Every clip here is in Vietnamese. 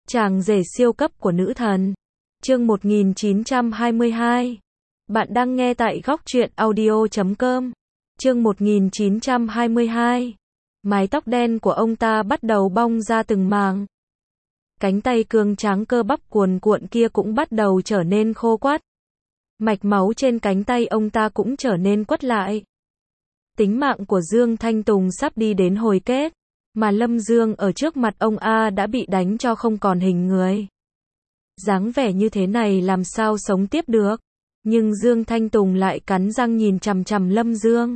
Chàng rể siêu cấp của nữ thần. Chương 1922. Bạn đang nghe tại Góc Truyện Audio.com. Chương 1922. Mái tóc đen của ông ta bắt đầu bong ra từng mảng. Cánh tay cường tráng cơ bắp cuồn cuộn kia cũng bắt đầu trở nên khô quắt. Mạch máu trên cánh tay ông ta cũng trở nên quắt lại. Tính mạng của Dương Thanh Tùng sắp đi đến hồi kết, mà Lâm Dương ở trước mặt ông A đã bị đánh cho không còn hình người. Dáng vẻ như thế này làm sao sống tiếp được, nhưng Dương Thanh Tùng lại cắn răng nhìn chằm chằm Lâm Dương.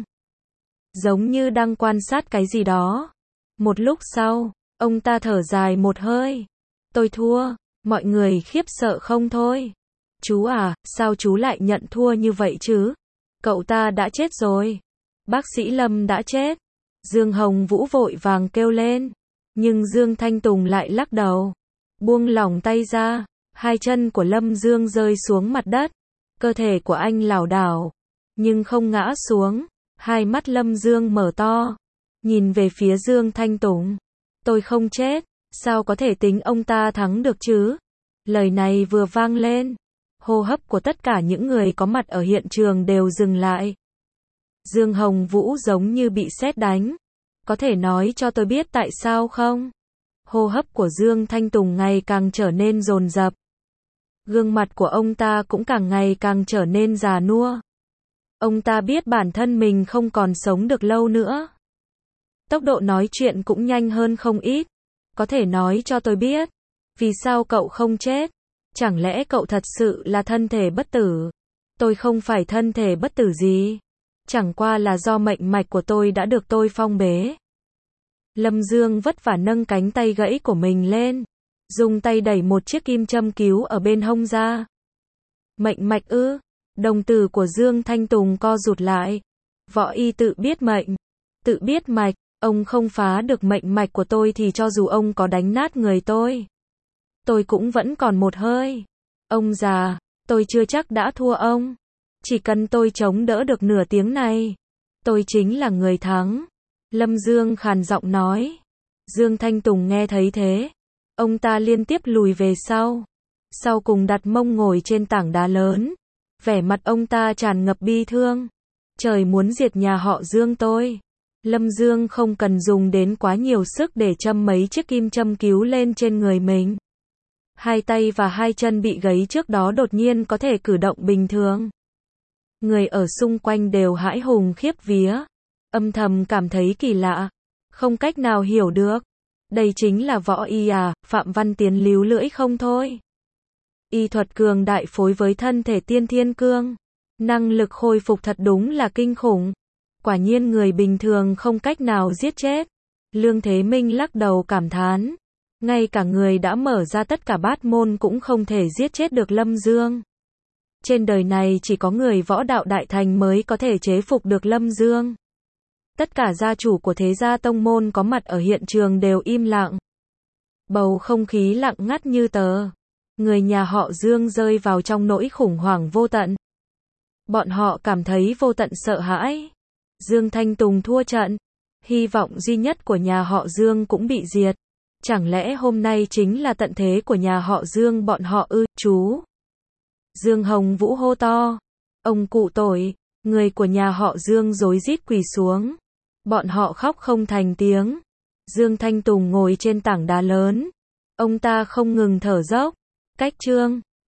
Giống như đang quan sát cái gì đó. Một lúc sau, ông ta thở dài một hơi. Tôi thua, mọi người khiếp sợ không thôi. Chú à, sao chú lại nhận thua như vậy chứ? Cậu ta đã chết rồi. Bác sĩ Lâm đã chết. Dương Hồng Vũ vội vàng kêu lên. Nhưng Dương Thanh Tùng lại lắc đầu. Buông lỏng tay ra. Hai chân của Lâm Dương rơi xuống mặt đất. Cơ thể của anh lảo đảo. Nhưng không ngã xuống. Hai mắt Lâm Dương mở to. Nhìn về phía Dương Thanh Tùng. Tôi không chết. Sao có thể tính ông ta thắng được chứ? Lời này vừa vang lên. Hô hấp của tất cả những người có mặt ở hiện trường đều dừng lại. Dương Hồng Vũ giống như bị sét đánh. Có thể nói cho tôi biết tại sao không? Hô hấp của Dương Thanh Tùng ngày càng trở nên dồn dập. Gương mặt của ông ta cũng càng ngày càng trở nên già nua. Ông ta biết bản thân mình không còn sống được lâu nữa. Tốc độ nói chuyện cũng nhanh hơn không ít. Có thể nói cho tôi biết, vì sao cậu không chết? Chẳng lẽ cậu thật sự là thân thể bất tử? Tôi không phải thân thể bất tử gì. Chẳng qua là do mệnh mạch của tôi đã được tôi phong bế. Lâm Dương vất vả nâng cánh tay gãy của mình lên. Dùng tay đẩy một chiếc kim châm cứu ở bên hông ra. Mệnh mạch ư? Đồng tử của Dương Thanh Tùng co rụt lại. Võ y tự biết mệnh, tự biết mạch. Ông không phá được mệnh mạch của tôi thì cho dù ông có đánh nát người tôi cũng vẫn còn một hơi. Ông già, tôi chưa chắc đã thua ông. Chỉ cần tôi chống đỡ được nửa tiếng này, tôi chính là người thắng. Lâm Dương khàn giọng nói. Dương Thanh Tùng nghe thấy thế. Ông ta liên tiếp lùi về sau. Sau cùng đặt mông ngồi trên tảng đá lớn. Vẻ mặt ông ta tràn ngập bi thương. Trời muốn diệt nhà họ Dương tôi. Lâm Dương không cần dùng đến quá nhiều sức để châm mấy chiếc kim châm cứu lên trên người mình. Hai tay và hai chân bị gãy trước đó đột nhiên có thể cử động bình thường. Người ở xung quanh đều hãi hùng khiếp vía. Âm thầm cảm thấy kỳ lạ. Không cách nào hiểu được. Đây chính là võ y à? Phạm Văn Tiến líu lưỡi không thôi. Y thuật cường đại phối với thân thể tiên thiên cương. Năng lực khôi phục thật đúng là kinh khủng. Quả nhiên người bình thường không cách nào giết chết. Lương Thế Minh lắc đầu cảm thán. Ngay cả người đã mở ra tất cả bát môn cũng không thể giết chết được Lâm Dương. Trên đời này chỉ có người võ đạo đại thành mới có thể chế phục được Lâm Dương. Tất cả gia chủ của thế gia tông môn có mặt ở hiện trường đều im lặng. Bầu không khí lặng ngắt như tờ. Người nhà họ Dương rơi vào trong nỗi khủng hoảng vô tận. Bọn họ cảm thấy vô tận sợ hãi. Dương Thanh Tùng thua trận. Hy vọng duy nhất của nhà họ Dương cũng bị diệt. Chẳng lẽ hôm nay chính là tận thế của nhà họ Dương bọn họ ư? Chú Dương Hồng Vũ hô to. Ông cụ tội. Người của nhà họ Dương rối rít quỳ xuống. Bọn họ khóc không thành tiếng. Dương Thanh Tùng ngồi trên tảng đá lớn. Ông ta không ngừng thở dốc. Cách chương